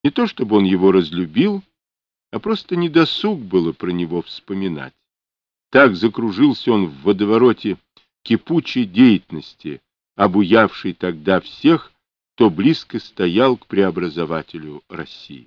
Не то чтобы он его разлюбил, а просто недосуг было про него вспоминать. Так закружился он в водовороте кипучей деятельности, обуявшей тогда всех, кто близко стоял к преобразователю России.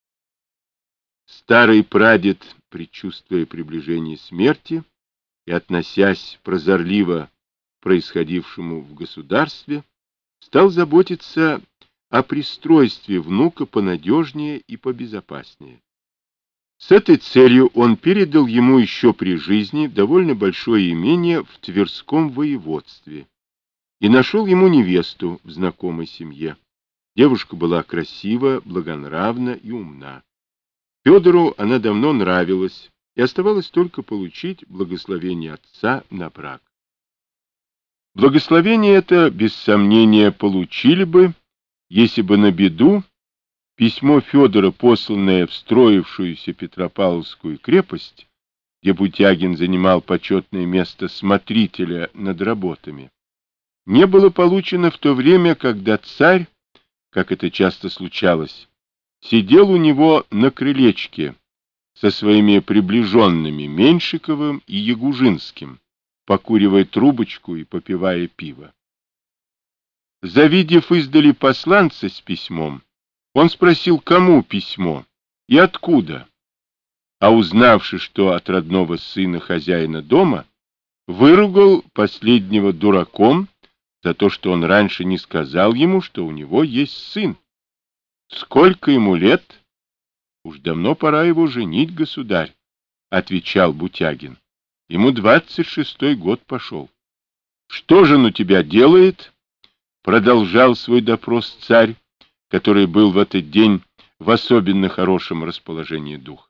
Старый прадед, предчувствуя приближение смерти и относясь прозорливо к происходившему в государстве, стал заботиться о пристройстве внука понадежнее и побезопаснее. С этой целью он передал ему еще при жизни довольно большое имение в Тверском воеводстве и нашел ему невесту в знакомой семье. Девушка была красива, благонравна и умна. Федору она давно нравилась, и оставалось только получить благословение отца на брак. Благословение это, без сомнения, получили бы, если бы на беду письмо Федора, посланное в строившуюся Петропавловскую крепость, где Бутягин занимал почетное место смотрителя над работами, не было получено в то время, когда царь, как это часто случалось, сидел у него на крылечке со своими приближенными Меньшиковым и Ягужинским, покуривая трубочку и попивая пиво. Завидев издали посланца с письмом, он спросил, кому письмо и откуда, а узнавши, что от родного сына хозяина дома, выругал последнего дураком за то, что он раньше не сказал ему, что у него есть сын. Сколько ему лет? Уж давно пора его женить, государь, отвечал Бутягин. Ему 26-й год пошел. Что же он у тебя делает? Продолжал свой допрос царь, который был в этот день в особенно хорошем расположении духа.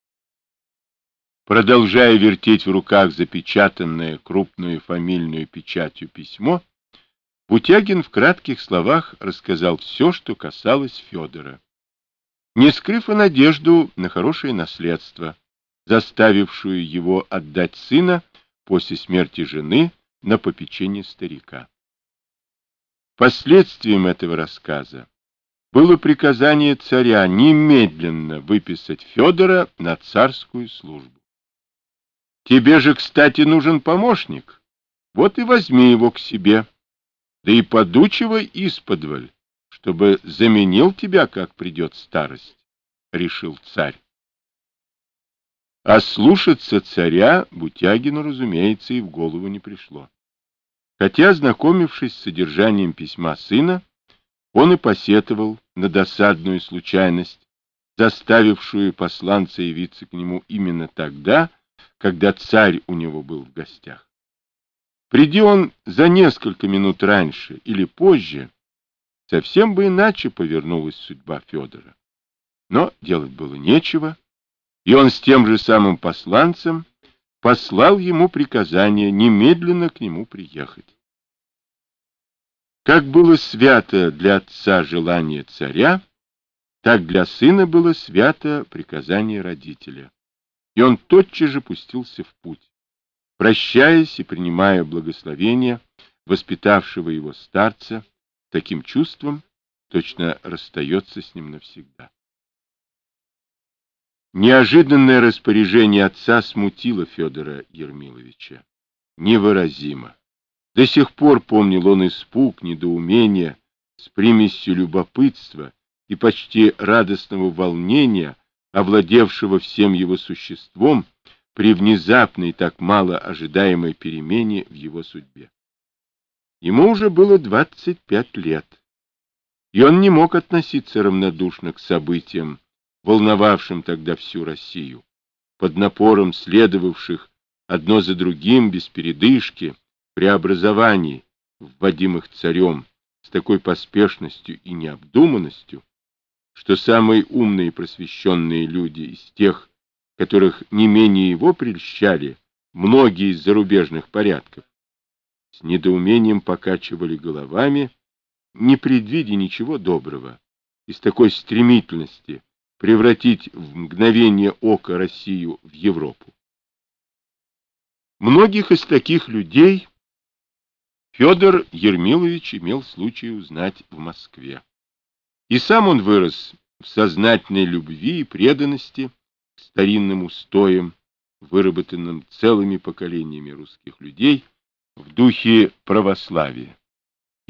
Продолжая вертеть в руках запечатанное крупную фамильную печатью письмо, Бутягин в кратких словах рассказал все, что касалось Федора, не скрыв и надежду на хорошее наследство, заставившую его отдать сына после смерти жены на попечение старика. Последствием этого рассказа было приказание царя немедленно выписать Федора на царскую службу. Тебе же, кстати, нужен помощник, вот и возьми его к себе, да и подучивай исподволь, чтобы заменил тебя, как придет старость, — решил царь. А слушаться царя Бутягину, разумеется, и в голову не пришло. Хотя, ознакомившись с содержанием письма сына, он и посетовал на досадную случайность, заставившую посланца явиться к нему именно тогда, когда царь у него был в гостях. Приди он за несколько минут раньше или позже, совсем бы иначе повернулась судьба Федора. Но делать было нечего, и он с тем же самым посланцем послал ему приказание немедленно к нему приехать. Как было свято для отца желание царя, так для сына было свято приказание родителя. И он тотчас же пустился в путь, прощаясь и принимая благословение воспитавшего его старца таким чувством, точно расстается с ним навсегда. Неожиданное распоряжение отца смутило Федора Ермиловича. Невыразимо. До сих пор помнил он испуг, недоумение с примесью любопытства и почти радостного волнения, овладевшего всем его существом при внезапной, так мало ожидаемой перемене в его судьбе. Ему уже было 25 лет, и он не мог относиться равнодушно к событиям, волновавшим тогда всю Россию, под напором следовавших одно за другим без передышки преобразований, вводимых царем с такой поспешностью и необдуманностью, что самые умные и просвещенные люди из тех, которых не менее его прельщали многие из зарубежных порядков, с недоумением покачивали головами, не предвидя ничего доброго, из такой стремительности превратить в мгновение ока Россию в Европу. Многих из таких людей Федор Ермилович имел случай узнать в Москве. И сам он вырос в сознательной любви и преданности к старинным устоям, выработанным целыми поколениями русских людей в духе православия.